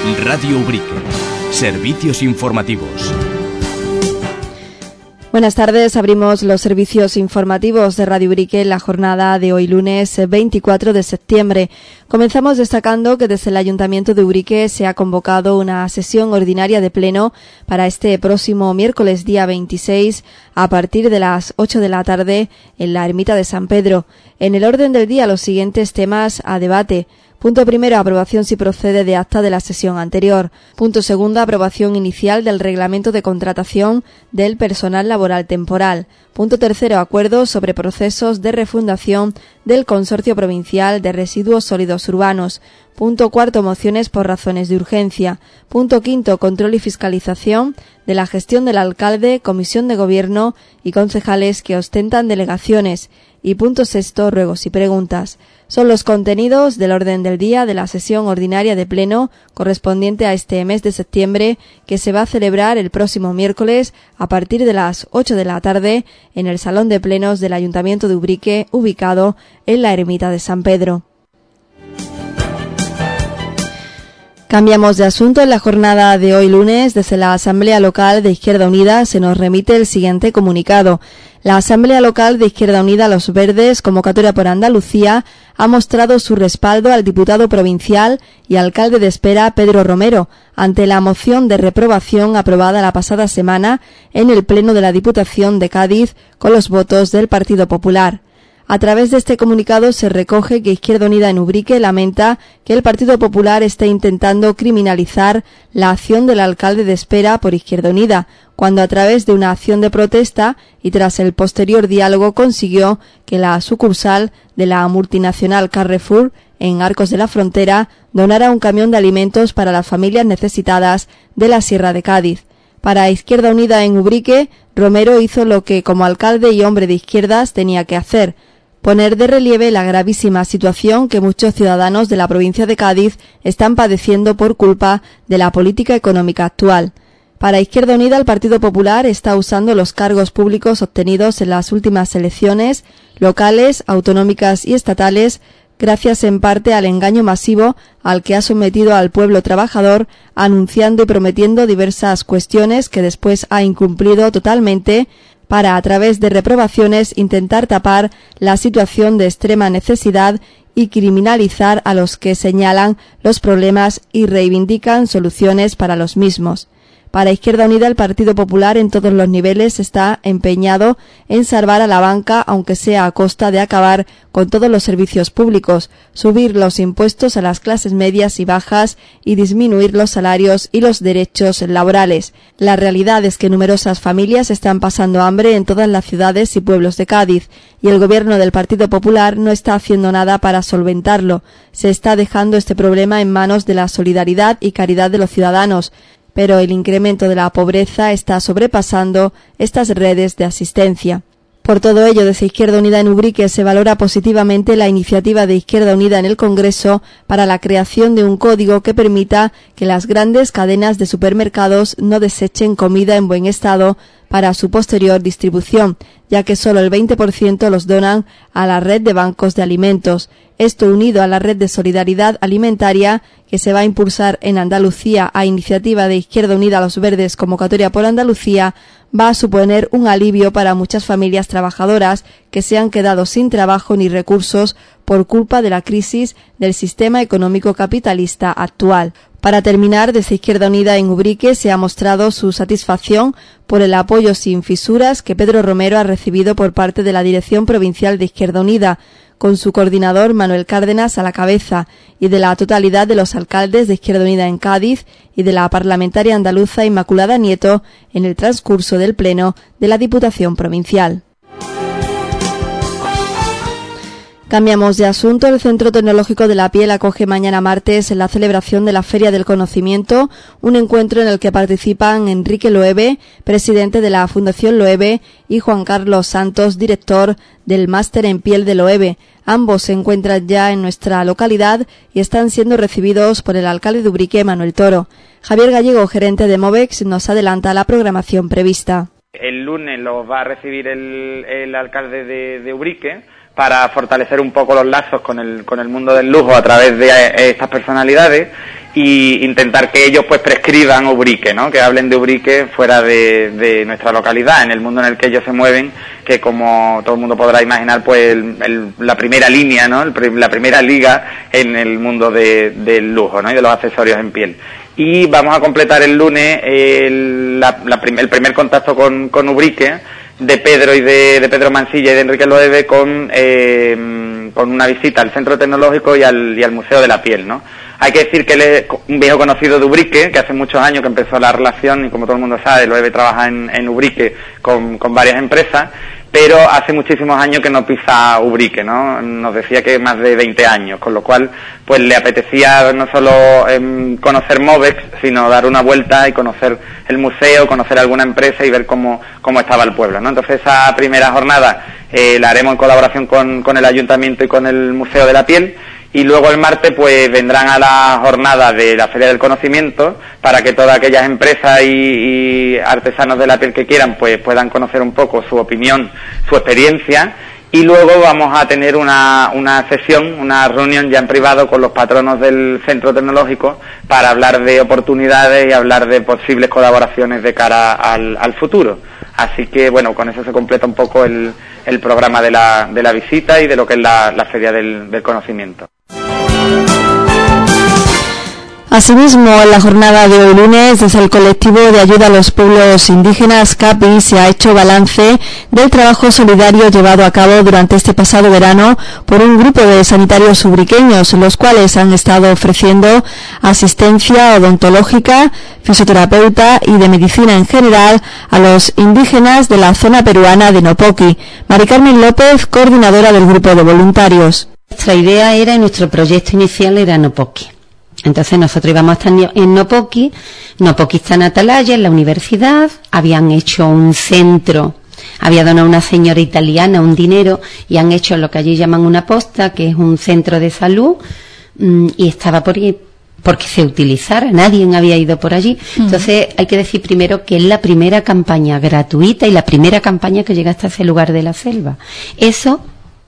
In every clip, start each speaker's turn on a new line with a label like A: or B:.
A: Radio Ubrique. Servicios informativos.
B: Buenas tardes, abrimos los servicios informativos de Radio Ubrique en la jornada de hoy lunes 24 de septiembre. Comenzamos destacando que desde el Ayuntamiento de Ubrique se ha convocado una sesión ordinaria de pleno para este próximo miércoles día 26 a partir de las 8 de la tarde en la Ermita de San Pedro. En el orden del día los siguientes temas a debate. Punto primero, aprobación si procede de acta de la sesión anterior. Punto segundo, aprobación inicial del reglamento de contratación del personal laboral temporal. Punto tercero, acuerdo sobre procesos de refundación del Consorcio Provincial de Residuos Sólidos Urbanos. Punto cuarto, mociones por razones de urgencia. Punto quinto, control y fiscalización de la gestión del alcalde, comisión de gobierno y concejales que ostentan delegaciones. Y punto sexto, ruegos y preguntas. Son los contenidos del orden del día de la sesión ordinaria de pleno correspondiente a este mes de septiembre, que se va a celebrar el próximo miércoles a partir de las 8 de la tarde en el Salón de Plenos del Ayuntamiento de Ubrique, ubicado en la Ermita de San Pedro. Cambiamos de asunto. En la jornada de hoy lunes, desde la Asamblea Local de Izquierda Unida se nos remite el siguiente comunicado. La Asamblea Local de Izquierda Unida Los Verdes, convocatoria por Andalucía, ha mostrado su respaldo al diputado provincial y alcalde de Espera, Pedro Romero, ante la moción de reprobación aprobada la pasada semana en el Pleno de la Diputación de Cádiz con los votos del Partido Popular. A través de este comunicado se recoge que Izquierda Unida en Ubrique lamenta que el Partido Popular esté intentando criminalizar la acción del alcalde de Espera por Izquierda Unida, cuando a través de una acción de protesta y tras el posterior diálogo consiguió que la sucursal de la multinacional Carrefour en Arcos de la Frontera donara un camión de alimentos para las familias necesitadas de la Sierra de Cádiz. Para Izquierda Unida en Ubrique, Romero hizo lo que como alcalde y hombre de izquierdas tenía que hacer: poner de relieve la gravísima situación que muchos ciudadanos de la provincia de Cádiz están padeciendo por culpa de la política económica actual. Para Izquierda Unida, el Partido Popular está usando los cargos públicos obtenidos en las últimas elecciones locales, autonómicas y estatales, gracias en parte al engaño masivo al que ha sometido al pueblo trabajador, anunciando y prometiendo diversas cuestiones que después ha incumplido totalmente, para, a través de reprobaciones, intentar tapar la situación de extrema necesidad y criminalizar a los que señalan los problemas y reivindican soluciones para los mismos. Para Izquierda Unida, el Partido Popular en todos los niveles está empeñado en salvar a la banca, aunque sea a costa de acabar con todos los servicios públicos, subir los impuestos a las clases medias y bajas y disminuir los salarios y los derechos laborales. La realidad es que numerosas familias están pasando hambre en todas las ciudades y pueblos de Cádiz, y el gobierno del Partido Popular no está haciendo nada para solventarlo. Se está dejando este problema en manos de la solidaridad y caridad de los ciudadanos, pero el incremento de la pobreza está sobrepasando estas redes de asistencia. Por todo ello, desde Izquierda Unida en Ubrique se valora positivamente la iniciativa de Izquierda Unida en el Congreso para la creación de un código que permita que las grandes cadenas de supermercados no desechen comida en buen estado para su posterior distribución, ya que solo el 20% los donan a la red de bancos de alimentos. Esto, unido a la red de solidaridad alimentaria que se va a impulsar en Andalucía a iniciativa de Izquierda Unida Los Verdes, convocatoria por Andalucía, va a suponer un alivio para muchas familias trabajadoras que se han quedado sin trabajo ni recursos por culpa de la crisis del sistema económico capitalista actual. Para terminar, desde Izquierda Unida en Ubrique se ha mostrado su satisfacción por el apoyo sin fisuras que Pedro Romero ha recibido por parte de la Dirección Provincial de Izquierda Unida, con su coordinador Manuel Cárdenas a la cabeza, y de la totalidad de los alcaldes de Izquierda Unida en Cádiz y de la parlamentaria andaluza Inmaculada Nieto en el transcurso del Pleno de la Diputación Provincial. Cambiamos de asunto. El Centro Tecnológico de la Piel acoge mañana martes en la celebración de la Feria del Conocimiento, un encuentro en el que participan Enrique Loewe, presidente de la Fundación Loewe, y Juan Carlos Santos, director del Máster en Piel de Loewe. Ambos se encuentran ya en nuestra localidad y están siendo recibidos por el alcalde de Ubrique, Manuel Toro. Javier Gallego, gerente de Movex, nos adelanta la programación prevista.
C: El lunes los va a recibir el alcalde de Ubrique para fortalecer un poco los lazos con el mundo del lujo a través de estas personalidades, y intentar que ellos pues prescriban Ubrique, ¿no? Que hablen de Ubrique fuera de nuestra localidad, en el mundo en el que ellos se mueven, que como todo el mundo podrá imaginar, pues la primera línea, ¿no? La primera liga en el mundo del lujo, ¿no? Y de los accesorios en piel. Y vamos a completar el lunes el primer contacto con Ubrique de Pedro y de Pedro Mansilla y de Enrique Loewe con una visita al Centro Tecnológico y al Museo de la Piel, ¿no? Hay que decir que él es un viejo conocido de Ubrique, que hace muchos años que empezó la relación, y como todo el mundo sabe, Loewe trabaja en Ubrique con varias empresas, pero hace muchísimos años que no pisa Ubrique, ¿no? Nos decía que más de 20 años, con lo cual pues le apetecía no solo conocer Movex, sino dar una vuelta y conocer el museo, conocer alguna empresa y ver cómo estaba el pueblo, ¿no? Entonces esa primera jornada la haremos en colaboración con el Ayuntamiento y con el Museo de la Piel, y luego el martes pues vendrán a la jornada de la Feria del Conocimiento para que todas aquellas empresas y artesanos de la piel que quieran pues puedan conocer un poco su opinión, su experiencia, y luego vamos a tener una sesión, una reunión ya en privado con los patronos del Centro Tecnológico para hablar de oportunidades y hablar de posibles colaboraciones de cara al futuro. Así que bueno, con eso se completa un poco el programa de la visita y de lo que es la Feria del Conocimiento.
B: Asimismo, en la jornada de hoy lunes, desde el colectivo de ayuda a los pueblos indígenas CAPI se ha hecho balance del trabajo solidario llevado a cabo durante este pasado verano por un grupo de sanitarios ubriqueños, los cuales han estado ofreciendo asistencia odontológica, fisioterapeuta y de medicina en general a los indígenas de la zona peruana de Nopoqui. Mari Carmen López, coordinadora del grupo de voluntarios.
D: Nuestra idea era, y nuestro proyecto inicial era Nopoqui. Entonces nosotros íbamos a estar en Nopoqui está en Atalaya, en la universidad, habían hecho un centro, había donado una señora italiana un dinero y han hecho lo que allí llaman una posta, que es un centro de salud, y estaba por ahí porque se utilizara, nadie había ido por allí. Entonces hay que decir primero que es la primera campaña gratuita y la primera campaña que llega hasta ese lugar de la selva. Eso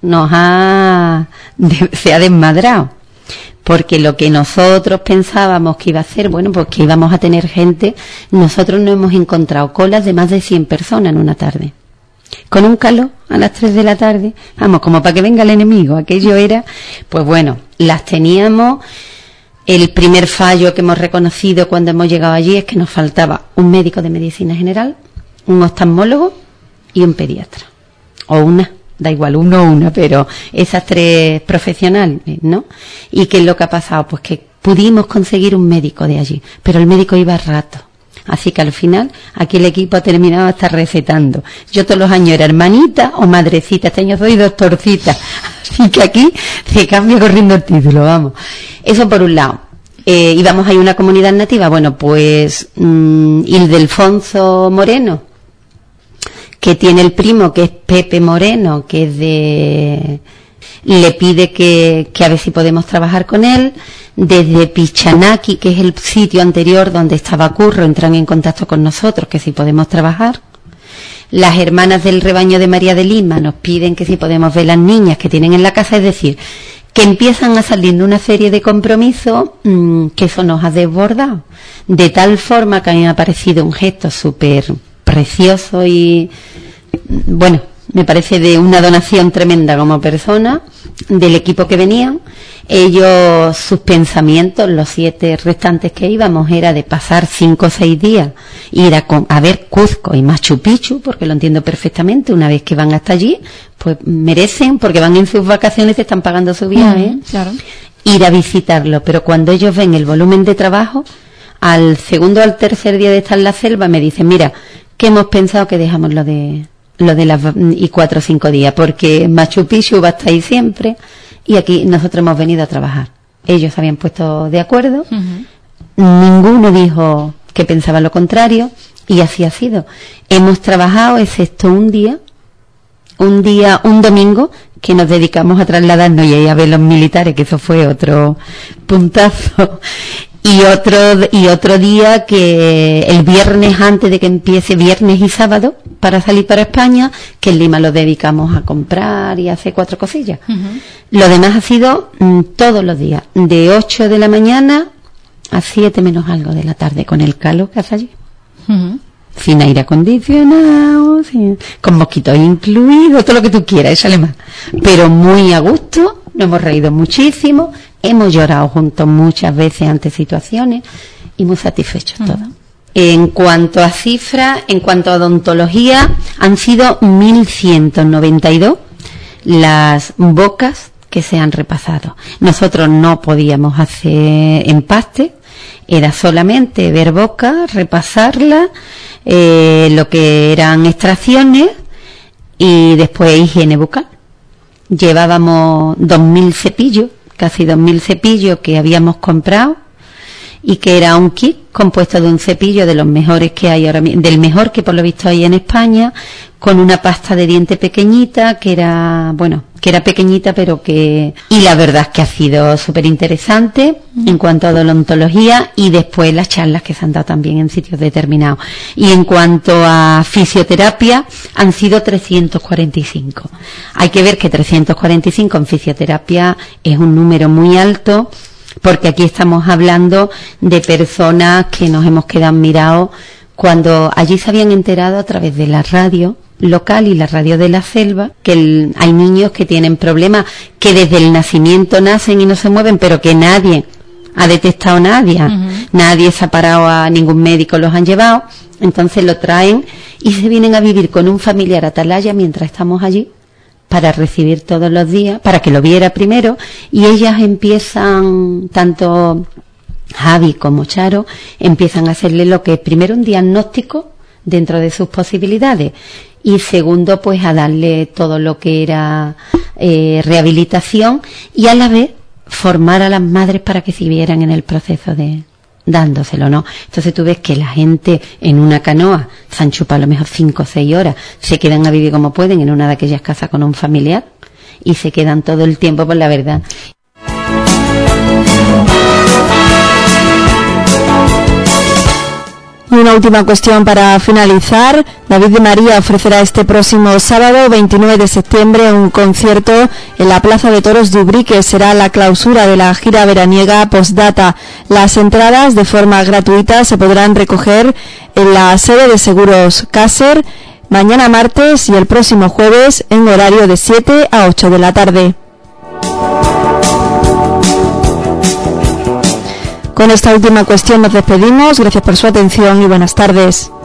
D: se ha desmadrado. Porque lo que nosotros pensábamos que iba a hacer, bueno, pues que íbamos a tener gente, nosotros no hemos encontrado colas de más de 100 personas en una tarde. Con un calor a las 3 de la tarde, vamos, como para que venga el enemigo. Aquello era, pues bueno, las teníamos. El primer fallo que hemos reconocido cuando hemos llegado allí es que nos faltaba un médico de medicina general, un oftalmólogo y un pediatra. O una. Da igual, uno o una, pero esas 3 profesionales, ¿no? ¿Y qué es lo que ha pasado? Pues que pudimos conseguir un médico de allí, pero el médico iba a rato. Así que al final, aquí el equipo ha terminado hasta recetando. Yo todos los años era hermanita o madrecita, este año soy doctorcita. Así que aquí se cambia corriendo el título, vamos. Eso por un lado. Íbamos a ir a una comunidad nativa, bueno, pues Ildefonso Moreno, que tiene el primo, que es Pepe Moreno, que es le pide que a ver si podemos trabajar con él. Desde Pichanaki, que es el sitio anterior donde estaba Curro, entran en contacto con nosotros, que si podemos trabajar. Las hermanas del rebaño de María de Lima nos piden que si podemos ver las niñas que tienen en la casa, es decir, que empiezan a salir una serie de compromisos que eso nos ha desbordado. De tal forma que a mí me ha parecido un gesto súper precioso y, bueno, me parece de una donación tremenda como persona del equipo que venían. Ellos, sus pensamientos, los 7 restantes que íbamos, era de pasar 5 o 6 días, ir a ver Cuzco y Machu Picchu, porque lo entiendo perfectamente, una vez que van hasta allí, pues merecen, porque van en sus vacaciones, están pagando su viaje,
B: claro.
D: Ir a visitarlo. Pero cuando ellos ven el volumen de trabajo, al segundo o al tercer día de estar en la selva, me dicen, mira, que hemos pensado que dejamos lo de las 4 o 5 días, porque Machu Picchu va a estar ahí siempre y aquí nosotros hemos venido a trabajar. Ellos se habían puesto de acuerdo, ninguno dijo que pensaba lo contrario y así ha sido. Hemos trabajado excepto un domingo que nos dedicamos a trasladarnos y a ver los militares, que eso fue otro puntazo. Y otro día que el viernes, antes de que empiece, viernes y sábado, para salir para España, que en Lima lo dedicamos a comprar y a hacer 4 cosillas. Lo demás ha sido todos los días, de 8 de la mañana a 7 menos algo de la tarde, con el calor que hace allí. Sin aire acondicionado, con mosquitos incluidos, todo lo que tú quieras, échale más. Pero muy a gusto, nos hemos reído muchísimo, hemos llorado juntos muchas veces ante situaciones y muy satisfechos todos. En cuanto a cifras, en cuanto a odontología, han sido 1.192 las bocas que se han repasado. Nosotros no podíamos hacer empaste, era solamente ver boca, repasarla, lo que eran extracciones y después higiene bucal. Llevábamos 2.000 cepillos, casi 2.000 cepillos que habíamos comprado y que era un kit compuesto de un cepillo de los mejores que hay ahora mismo, del mejor que por lo visto hay en España, con una pasta de diente pequeñita que era pequeñita pero que, y la verdad es que ha sido súper interesante en cuanto a odontología y después las charlas que se han dado también en sitios determinados. Y en cuanto a fisioterapia han sido 345. Hay que ver que 345 en fisioterapia es un número muy alto, porque aquí estamos hablando de personas que nos hemos quedado mirados cuando allí se habían enterado a través de la radio local y la radio de la selva que hay niños que tienen problemas que desde el nacimiento nacen y no se mueven, pero que nadie ha detectado nadie se ha parado, a ningún médico los han llevado, entonces lo traen y se vienen a vivir con un familiar atalaya mientras estamos allí para recibir todos los días, para que lo viera primero, y ellas empiezan, tanto Javi como Charo, empiezan a hacerle lo que es primero un diagnóstico dentro de sus posibilidades y segundo pues a darle todo lo que era rehabilitación y a la vez formar a las madres para que siguieran en el proceso de dándoselo, ¿no? Entonces tú ves que la gente en una canoa se han chupado a lo mejor 5 o 6 horas, se quedan a vivir como pueden en una de aquellas casas con un familiar y se quedan todo el tiempo por la verdad.
B: Y una última cuestión para finalizar. David de María ofrecerá este próximo sábado 29 de septiembre un concierto en la Plaza de Toros de Ubrique. Será la clausura de la gira veraniega Postdata. Las entradas de forma gratuita se podrán recoger en la sede de Seguros Caser mañana martes y el próximo jueves en horario de 7 a 8 de la tarde. Con esta última cuestión nos despedimos. Gracias por su atención y buenas tardes.